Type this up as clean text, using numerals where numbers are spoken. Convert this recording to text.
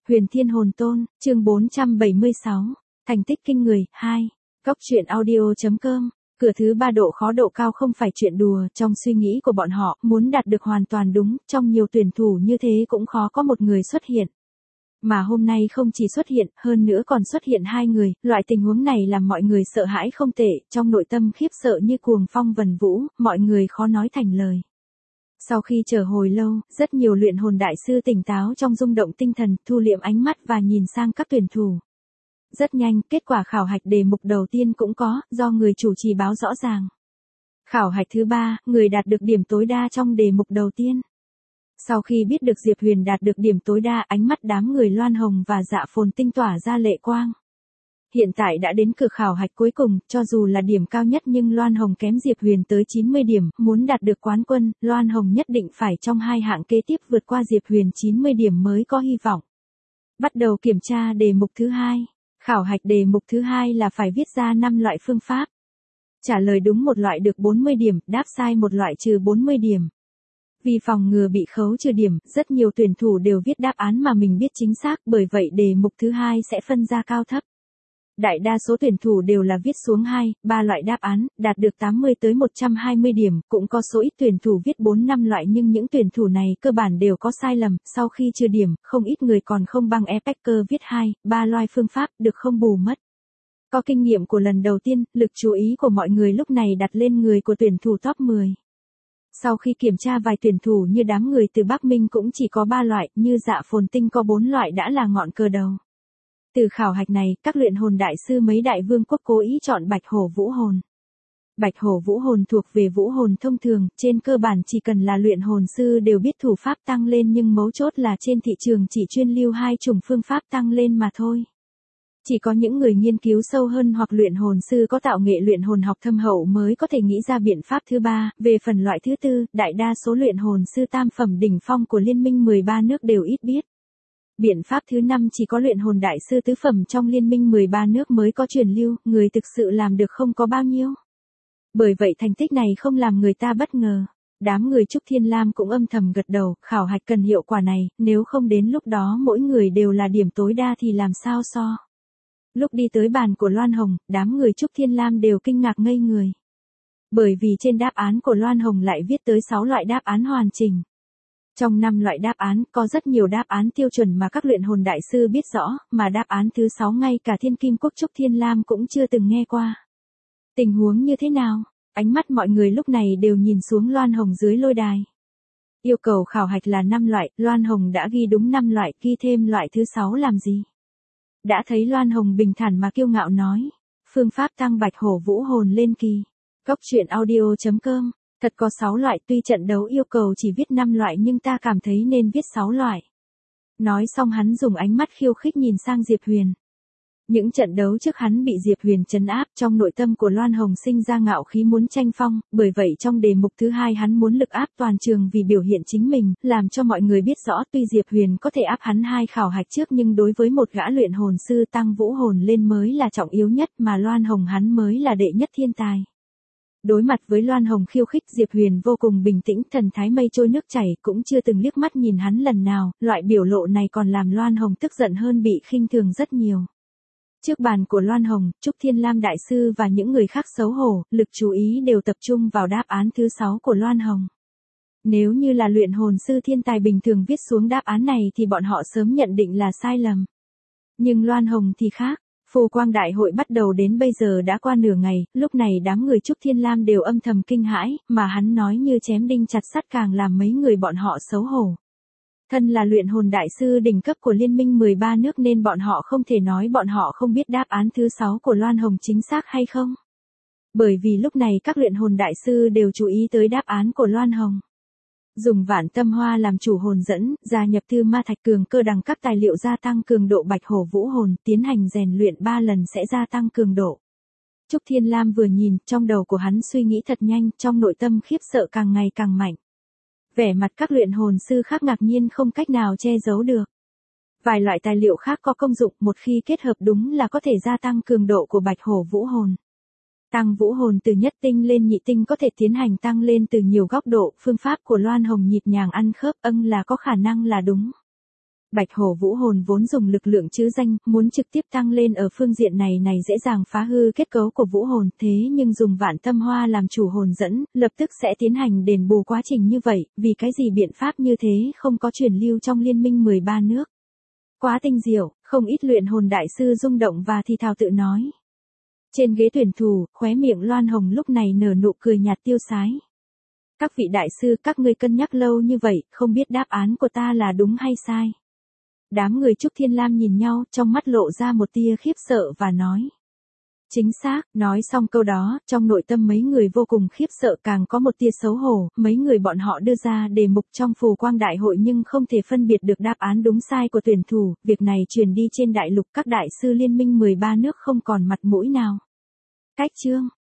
Huyền Thiên Hồn Tôn, chương 476, thành tích kinh người, 2. Góc truyện audio.com. Cửa thứ 3 độ khó độ cao không phải chuyện đùa, trong suy nghĩ của bọn họ, muốn đạt được hoàn toàn đúng, trong nhiều tuyển thủ như thế cũng khó có một người xuất hiện. Mà hôm nay không chỉ xuất hiện, hơn nữa còn xuất hiện hai người, loại tình huống này làm mọi người sợ hãi không tệ, trong nội tâm khiếp sợ như cuồng phong vần vũ, mọi người khó nói thành lời. Sau khi chờ hồi lâu, rất nhiều luyện hồn đại sư tỉnh táo trong rung động tinh thần, thu liệm ánh mắt và nhìn sang các tuyển thủ. Rất nhanh, kết quả khảo hạch đề mục đầu tiên cũng có, do người chủ trì báo rõ ràng. Khảo hạch thứ 3, người đạt được điểm tối đa trong đề mục đầu tiên. Sau khi biết được Diệp Huyền đạt được điểm tối đa, ánh mắt đám người Loan Hồng và Dạ Phồn Tinh tỏa ra lệ quang. Hiện tại đã đến cửa khảo hạch cuối cùng, cho dù là điểm cao nhất nhưng Loan Hồng kém Diệp Huyền tới 90 điểm, muốn đạt được quán quân, Loan Hồng nhất định phải trong hai hạng kế tiếp vượt qua Diệp Huyền 90 điểm mới có hy vọng. Bắt đầu kiểm tra đề mục thứ 2. Khảo hạch đề mục thứ 2 là phải viết ra 5 loại phương pháp. Trả lời đúng một loại được 40 điểm, đáp sai một loại trừ 40 điểm. Vì phòng ngừa bị khấu trừ điểm, rất nhiều tuyển thủ đều viết đáp án mà mình biết chính xác, bởi vậy đề mục thứ 2 sẽ phân ra cao thấp. Đại đa số tuyển thủ đều là viết xuống 2, 3 loại đáp án, đạt được 80 tới 120 điểm, cũng có số ít tuyển thủ viết 4, 5 loại nhưng những tuyển thủ này cơ bản đều có sai lầm, sau khi trừ điểm, không ít người còn không bằng Epecker viết 2, 3 loại phương pháp, được không bù mất. Có kinh nghiệm của lần đầu tiên, lực chú ý của mọi người lúc này đặt lên người của tuyển thủ top 10. Sau khi kiểm tra vài tuyển thủ như đám người từ Bắc Minh cũng chỉ có 3 loại, như Dạ Phồn Tinh có 4 loại đã là ngọn cờ đầu. Từ khảo hạch này, các luyện hồn đại sư mấy đại vương quốc cố ý chọn Bạch Hổ Vũ Hồn. Bạch Hổ Vũ Hồn thuộc về vũ hồn thông thường, trên cơ bản chỉ cần là luyện hồn sư đều biết thủ pháp tăng lên nhưng mấu chốt là trên thị trường chỉ chuyên lưu hai chủng phương pháp tăng lên mà thôi. Chỉ có những người nghiên cứu sâu hơn hoặc luyện hồn sư có tạo nghệ luyện hồn học thâm hậu mới có thể nghĩ ra biện pháp thứ 3, về phần loại thứ 4, đại đa số luyện hồn sư tam phẩm đỉnh phong của Liên minh 13 nước đều ít biết. Biện pháp thứ 5 chỉ có luyện hồn đại sư tứ phẩm trong Liên minh 13 nước mới có truyền lưu, người thực sự làm được không có bao nhiêu. Bởi vậy thành tích này không làm người ta bất ngờ. Đám người Trúc Thiên Lam cũng âm thầm gật đầu, khảo hạch cần hiệu quả này, nếu không đến lúc đó mỗi người đều là điểm tối đa thì làm sao so. Lúc đi tới bàn của Loan Hồng, đám người Trúc Thiên Lam đều kinh ngạc ngây người. Bởi vì trên đáp án của Loan Hồng lại viết tới 6 loại đáp án hoàn chỉnh. Trong 5 loại đáp án, có rất nhiều đáp án tiêu chuẩn mà các luyện hồn đại sư biết rõ, mà đáp án thứ 6 ngay cả Thiên Kim Quốc Trúc Thiên Lam cũng chưa từng nghe qua. Tình huống như thế nào? Ánh mắt mọi người lúc này đều nhìn xuống Loan Hồng dưới lôi đài. Yêu cầu khảo hạch là 5 loại, Loan Hồng đã ghi đúng 5 loại, ghi thêm loại thứ 6 làm gì? Đã thấy Loan Hồng bình thản mà kiêu ngạo nói, phương pháp tăng Bạch Hổ Vũ Hồn lên kỳ. Góc truyện audio.com. Thật có 6 loại, tuy trận đấu yêu cầu chỉ viết 5 loại nhưng ta cảm thấy nên viết 6 loại. Nói xong hắn dùng ánh mắt khiêu khích nhìn sang Diệp Huyền. Những trận đấu trước hắn bị Diệp Huyền trấn áp, trong nội tâm của Loan Hồng sinh ra ngạo khí muốn tranh phong, bởi vậy trong đề mục thứ 2 hắn muốn lực áp toàn trường vì biểu hiện chính mình, làm cho mọi người biết rõ tuy Diệp Huyền có thể áp hắn 2 khảo hạch trước nhưng đối với một gã luyện hồn sư tăng vũ hồn lên mới là trọng yếu nhất mà Loan Hồng hắn mới là đệ nhất thiên tài. Đối mặt với Loan Hồng khiêu khích, Diệp Huyền vô cùng bình tĩnh, thần thái mây trôi nước chảy, cũng chưa từng liếc mắt nhìn hắn lần nào, loại biểu lộ này còn làm Loan Hồng tức giận hơn bị khinh thường rất nhiều. Trước bàn của Loan Hồng, Trúc Thiên Lam đại sư và những người khác xấu hổ, lực chú ý đều tập trung vào đáp án thứ 6 của Loan Hồng. Nếu như là luyện hồn sư thiên tài bình thường viết xuống đáp án này thì bọn họ sớm nhận định là sai lầm. Nhưng Loan Hồng thì khác. Phù quang đại hội bắt đầu đến bây giờ đã qua nửa ngày, lúc này đám người Trúc Thiên Lam đều âm thầm kinh hãi, mà hắn nói như chém đinh chặt sắt càng làm mấy người bọn họ xấu hổ. Thân là luyện hồn đại sư đỉnh cấp của Liên minh 13 nước nên bọn họ không thể nói bọn họ không biết đáp án thứ 6 của Loan Hồng chính xác hay không. Bởi vì lúc này các luyện hồn đại sư đều chú ý tới đáp án của Loan Hồng. Dùng Vạn Tâm Hoa làm chủ hồn dẫn, gia nhập Tư Ma Thạch cường cơ đẳng cấp tài liệu gia tăng cường độ Bạch Hổ Vũ Hồn, tiến hành rèn luyện 3 lần sẽ gia tăng cường độ. Trúc Thiên Lam vừa nhìn, trong đầu của hắn suy nghĩ thật nhanh, trong nội tâm khiếp sợ càng ngày càng mạnh. Vẻ mặt các luyện hồn sư khác ngạc nhiên không cách nào che giấu được. Vài loại tài liệu khác có công dụng, một khi kết hợp đúng là có thể gia tăng cường độ của Bạch Hổ Vũ Hồn. Tăng vũ hồn từ nhất tinh lên nhị tinh có thể tiến hành tăng lên từ nhiều góc độ, phương pháp của Loan Hồng nhịp nhàng ăn khớp, là có khả năng là đúng. Bạch hổ vũ hồn vốn dùng lực lượng trứ danh, muốn trực tiếp tăng lên ở phương diện này dễ dàng phá hư kết cấu của vũ hồn, thế nhưng dùng vạn tâm hoa làm chủ hồn dẫn, lập tức sẽ tiến hành đền bù quá trình như vậy, vì cái gì biện pháp như thế không có truyền lưu trong liên minh 13 nước. Quá tinh diệu, không ít luyện hồn đại sư rung động và thì thào tự nói. Trên ghế tuyển thủ, khóe miệng Loan Hồng lúc này nở nụ cười nhạt tiêu sái. Các vị đại sư, các ngươi cân nhắc lâu như vậy, không biết đáp án của ta là đúng hay sai. Đám người Trúc Thiên Lam nhìn nhau, trong mắt lộ ra một tia khiếp sợ và nói. Chính xác, nói xong câu đó, trong nội tâm mấy người vô cùng khiếp sợ, càng có một tia xấu hổ, mấy người bọn họ đưa ra đề mục trong phù quang đại hội nhưng không thể phân biệt được đáp án đúng sai của tuyển thủ, việc này truyền đi trên đại lục, các đại sư liên minh 13 nước không còn mặt mũi nào. Cách chương